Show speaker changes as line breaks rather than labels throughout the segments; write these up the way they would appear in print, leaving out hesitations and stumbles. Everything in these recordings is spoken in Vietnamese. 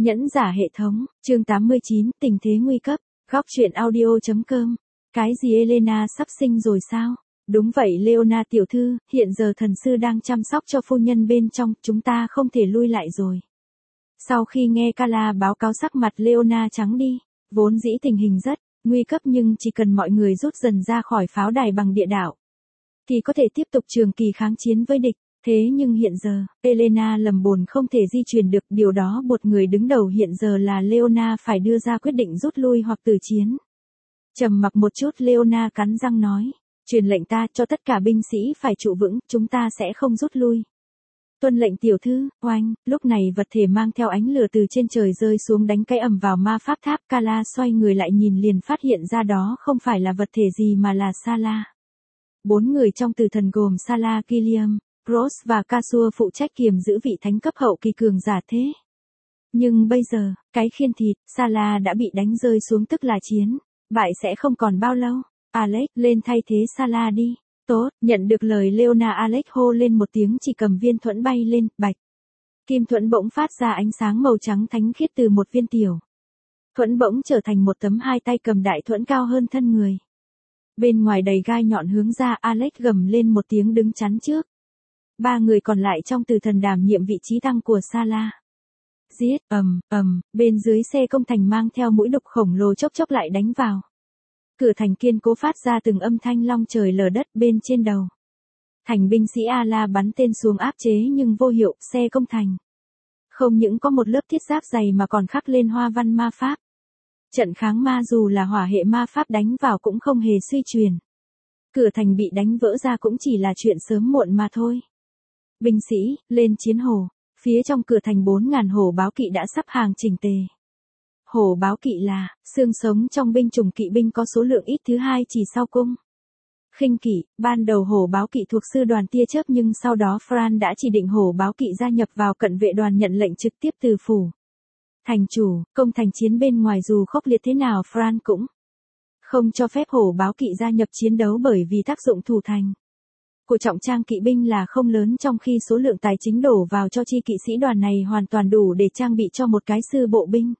Nhẫn giả hệ thống, chương 89, tình thế nguy cấp, góc truyện audio.com. Cái gì Elena sắp sinh rồi sao? Đúng vậy Leona tiểu thư, hiện giờ thần sư đang chăm sóc cho phu nhân bên trong, chúng ta không thể lui lại rồi. Sau khi nghe Carla báo cáo sắc mặt Leona trắng đi, vốn dĩ tình hình rất nguy cấp nhưng chỉ cần mọi người rút dần ra khỏi pháo đài bằng địa đạo, thì có thể tiếp tục trường kỳ kháng chiến với địch. Thế nhưng hiện giờ, Elena lầm bồn không thể di chuyển được, điều đó buộc người đứng đầu hiện giờ là Leona phải đưa ra quyết định rút lui hoặc từ chiến. Trầm mặc một chút Leona cắn răng nói, truyền lệnh ta cho tất cả binh sĩ phải trụ vững, chúng ta sẽ không rút lui. Tuân lệnh tiểu thư. Oanh, lúc này vật thể mang theo ánh lửa từ trên trời rơi xuống đánh cái ầm vào ma pháp tháp. Carla xoay người lại nhìn liền phát hiện ra đó không phải là vật thể gì mà là Sala. 4 người trong tử thần gồm Sala, Killiam, Rose và Kasua phụ trách kiềm giữ vị thánh cấp hậu kỳ cường giả thế. Nhưng bây giờ, cái khiên thịt, Sala đã bị đánh rơi xuống tức là chiến. Bại sẽ không còn bao lâu. Alex, lên thay thế Sala đi. Tốt, nhận được lời Leona Alex hô lên một tiếng chỉ cầm viên thuẫn bay lên, bạch. Kim thuẫn bỗng phát ra ánh sáng màu trắng thánh khiết từ một viên tiểu. Thuẫn bỗng trở thành một tấm hai tay cầm đại thuẫn cao hơn thân người. Bên ngoài đầy gai nhọn hướng ra Alex gầm lên một tiếng đứng chắn trước. 3 người còn lại trong tử thần đảm nhiệm vị trí tăng của Sala. Giết, bên dưới xe công thành mang theo mũi đục khổng lồ chốc chốc lại đánh vào. Cửa thành kiên cố phát ra từng âm thanh long trời lở đất bên trên đầu. Thành binh sĩ Ala bắn tên xuống áp chế nhưng vô hiệu, xe công thành. Không những có một lớp thiết giáp dày mà còn khắc lên hoa văn ma pháp. Trận kháng ma dù là hỏa hệ ma pháp đánh vào cũng không hề suy truyền. Cửa thành bị đánh vỡ ra cũng chỉ là chuyện sớm muộn mà thôi. Binh sĩ, lên chiến hồ. Phía trong cửa thành 4.000 hổ báo kỵ đã sắp hàng chỉnh tề. Hổ báo kỵ là xương sống trong binh chủng kỵ binh có số lượng ít thứ hai chỉ sau cung. Khinh kỵ, ban đầu hổ báo kỵ thuộc sư đoàn tia chớp nhưng sau đó Fran đã chỉ định hổ báo kỵ gia nhập vào cận vệ đoàn nhận lệnh trực tiếp từ phủ. Thành chủ, công thành chiến bên ngoài dù khốc liệt thế nào Fran cũng không cho phép hổ báo kỵ gia nhập chiến đấu bởi vì tác dụng thủ thành của trọng trang kỵ binh là không lớn trong khi số lượng tài chính đổ vào cho chi kỵ sĩ đoàn này hoàn toàn đủ để trang bị cho một cái sư bộ binh.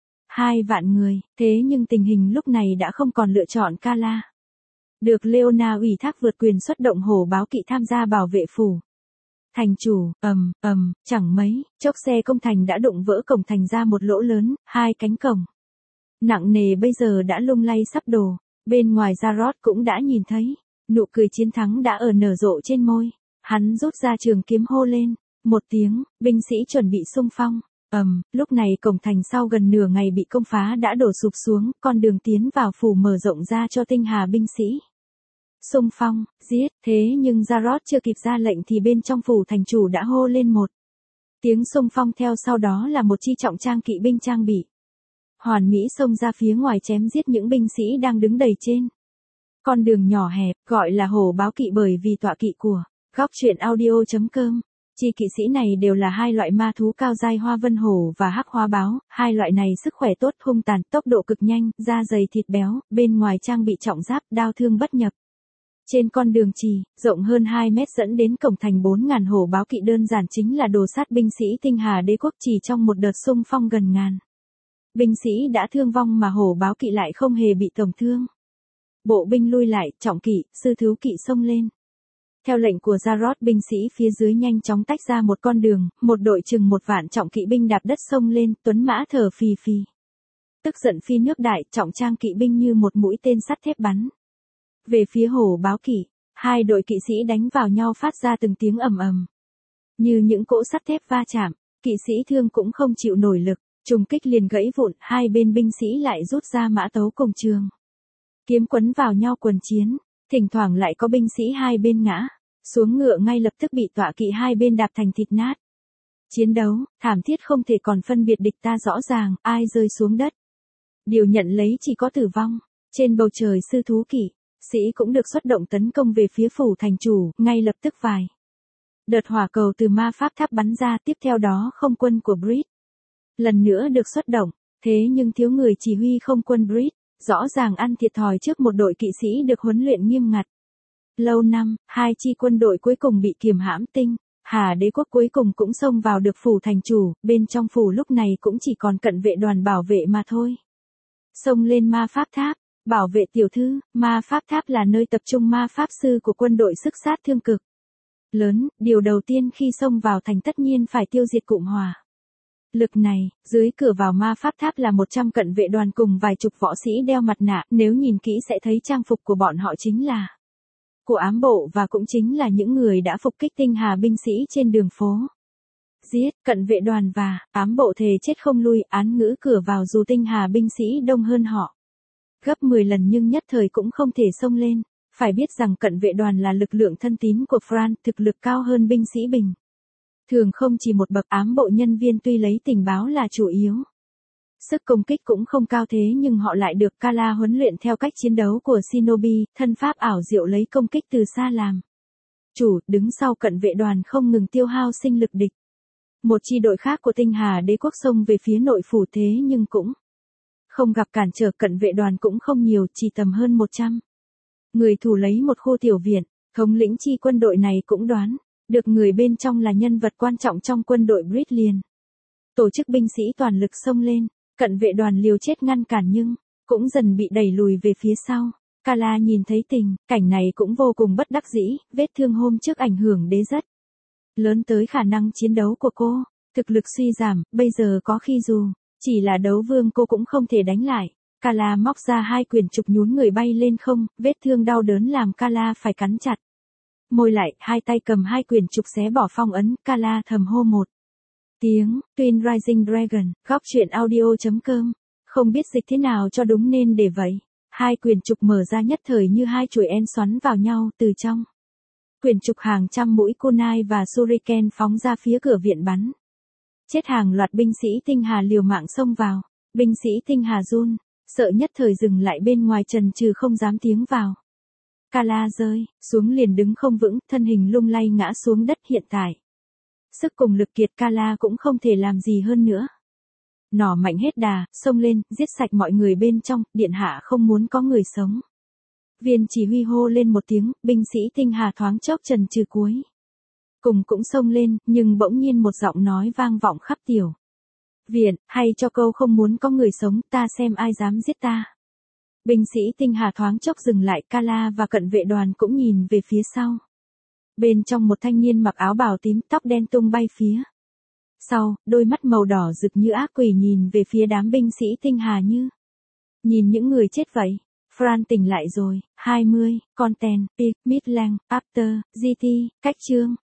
2 vạn người, thế nhưng tình hình lúc này đã không còn lựa chọn Carla. Được Leona ủy thác vượt quyền xuất động hổ báo kỵ tham gia bảo vệ phủ. Thành chủ, chẳng mấy, chốc xe công thành đã đụng vỡ cổng thành ra một lỗ lớn, 2 cánh cổng nặng nề bây giờ đã lung lay sắp đổ, bên ngoài Jarod cũng đã nhìn thấy. Nụ cười chiến thắng đã ở nở rộ trên môi. Hắn rút ra trường kiếm hô lên. Một tiếng, binh sĩ chuẩn bị xung phong. Lúc này cổng thành sau gần nửa ngày bị công phá đã đổ sụp xuống, con đường tiến vào phủ mở rộng ra cho tinh hà binh sĩ. Xung phong, giết, thế nhưng Jarod chưa kịp ra lệnh thì bên trong phủ thành chủ đã hô lên một tiếng xung phong theo sau đó là một chi trọng trang kỵ binh trang bị. Hoàn mỹ xông ra phía ngoài chém giết những binh sĩ đang đứng đầy trên con đường nhỏ hẹp, gọi là hổ báo kỵ bởi vì tọa kỵ của góc truyện audio.com. Chi kỵ sĩ này đều là 2 loại ma thú cao giai hoa vân hổ và hắc hoa báo, 2 loại này sức khỏe tốt, hung tàn, tốc độ cực nhanh, da dày thịt béo, bên ngoài trang bị trọng giáp, đao thương bất nhập. Trên con đường trì, rộng hơn 2 mét dẫn đến cổng thành 4.000 hổ báo kỵ đơn giản chính là đồ sát binh sĩ tinh hà đế quốc chỉ trong một đợt xung phong gần ngàn. Binh sĩ đã thương vong mà hổ báo kỵ lại không hề bị tổn thương. Bộ binh lui lại, trọng kỵ, sư thiếu kỵ xông lên. Theo lệnh của Jarod binh sĩ phía dưới nhanh chóng tách ra một con đường, một đội chừng 1 vạn trọng kỵ binh đạp đất xông lên, tuấn mã thở phì phì. Tức giận phi nước đại, trọng trang kỵ binh như một mũi tên sắt thép bắn. Về phía hổ báo kỵ, 2 đội kỵ sĩ đánh vào nhau phát ra từng tiếng ầm. Như những cỗ sắt thép va chạm, kỵ sĩ thương cũng không chịu nổi lực, trùng kích liền gãy vụn, 2 bên binh sĩ lại rút ra mã tấu cùng trường. Kiếm quấn vào nhau quần chiến, thỉnh thoảng lại có binh sĩ 2 bên ngã, xuống ngựa ngay lập tức bị tọa kỵ 2 bên đạp thành thịt nát. Chiến đấu, thảm thiết không thể còn phân biệt địch ta rõ ràng, ai rơi xuống đất. Điều nhận lấy chỉ có tử vong, trên bầu trời sư thú kỵ, sĩ cũng được xuất động tấn công về phía phủ thành chủ, ngay lập tức vài đợt hỏa cầu từ ma pháp tháp bắn ra, tiếp theo đó không quân của Brit lần nữa được xuất động, thế nhưng thiếu người chỉ huy không quân Brit. Rõ ràng ăn thiệt thòi trước một đội kỵ sĩ được huấn luyện nghiêm ngặt. Lâu năm, 2 chi quân đội cuối cùng bị kiềm hãm tinh. Hà Đế quốc cuối cùng cũng xông vào được phủ thành chủ, bên trong phủ lúc này cũng chỉ còn cận vệ đoàn bảo vệ mà thôi. Xông lên ma pháp tháp, bảo vệ tiểu thư, ma pháp tháp là nơi tập trung ma pháp sư của quân đội sức sát thương cực lớn, điều đầu tiên khi xông vào thành tất nhiên phải tiêu diệt cụm hỏa lực này. Dưới cửa vào ma pháp tháp là 100 cận vệ đoàn cùng vài chục võ sĩ đeo mặt nạ, nếu nhìn kỹ sẽ thấy trang phục của bọn họ chính là của ám bộ và cũng chính là những người đã phục kích tinh hà binh sĩ trên đường phố. Giết, cận vệ đoàn và ám bộ thề chết không lui, án ngữ cửa vào dù tinh hà binh sĩ đông hơn họ gấp 10 lần nhưng nhất thời cũng không thể xông lên. Phải biết rằng cận vệ đoàn là lực lượng thân tín của France, thực lực cao hơn binh sĩ bình thường không chỉ một bậc. Ám bộ nhân viên tuy lấy tình báo là chủ yếu, sức công kích cũng không cao thế nhưng họ lại được Kala huấn luyện theo cách chiến đấu của Shinobi, thân pháp ảo diệu lấy công kích từ xa làm chủ, đứng sau cận vệ đoàn không ngừng tiêu hao sinh lực địch. Một chi đội khác của tinh hà đế quốc xông về phía nội phủ thế nhưng cũng không gặp cản trở, cận vệ đoàn cũng không nhiều, chỉ tầm hơn 100 người thủ lấy một khu tiểu viện. Thống lĩnh chi quân đội này cũng đoán được người bên trong là nhân vật quan trọng trong quân đội Brit liền tổ chức binh sĩ toàn lực xông lên, cận vệ đoàn liều chết ngăn cản nhưng cũng dần bị đẩy lùi về phía sau. Kala nhìn thấy cảnh này cũng vô cùng bất đắc dĩ, vết thương hôm trước ảnh hưởng đến rất lớn tới khả năng chiến đấu của cô, thực lực suy giảm, bây giờ có khi dù chỉ là đấu vương cô cũng không thể đánh lại. Kala móc ra 2 quyển trục nhún người bay lên không, vết thương đau đớn làm Kala phải cắn chặt môi lại, hai tay cầm 2 quyển trục xé bỏ phong ấn. Kala thầm hô một tiếng, Twin Rising Dragon, góc truyện audio.com. Không biết dịch thế nào cho đúng nên để vậy. 2 quyển trục mở ra nhất thời như 2 chuỗi en xoắn vào nhau, từ trong quyển trục hàng trăm mũi kunai và shuriken phóng ra phía cửa viện bắn chết hàng loạt binh sĩ tinh hà liều mạng xông vào. Binh sĩ tinh hà run sợ nhất thời dừng lại bên ngoài trần trừ không dám tiến vào. Kala rơi xuống liền đứng không vững, thân hình lung lay ngã xuống đất. Hiện tại sức cùng lực kiệt, Kala cũng không thể làm gì hơn nữa. Nỏ mạnh hết đà, xông lên, giết sạch mọi người bên trong, điện hạ không muốn có người sống. Viên chỉ huy hô lên một tiếng, binh sĩ tinh hà thoáng chốc trần trừ cuối cùng cũng xông lên, nhưng bỗng nhiên một giọng nói vang vọng khắp tiểu viện, hay cho câu không muốn có người sống, ta xem ai dám giết ta. Binh sĩ tinh hà thoáng chốc dừng lại, Kala và cận vệ đoàn cũng nhìn về phía sau. Bên trong một thanh niên mặc áo bào tím, tóc đen tung bay phía sau, đôi mắt màu đỏ rực như ác quỷ nhìn về phía đám binh sĩ tinh hà như nhìn những người chết vậy. Fran tỉnh lại rồi. 20, Content, Pic, Midland, After, GT, cách chương.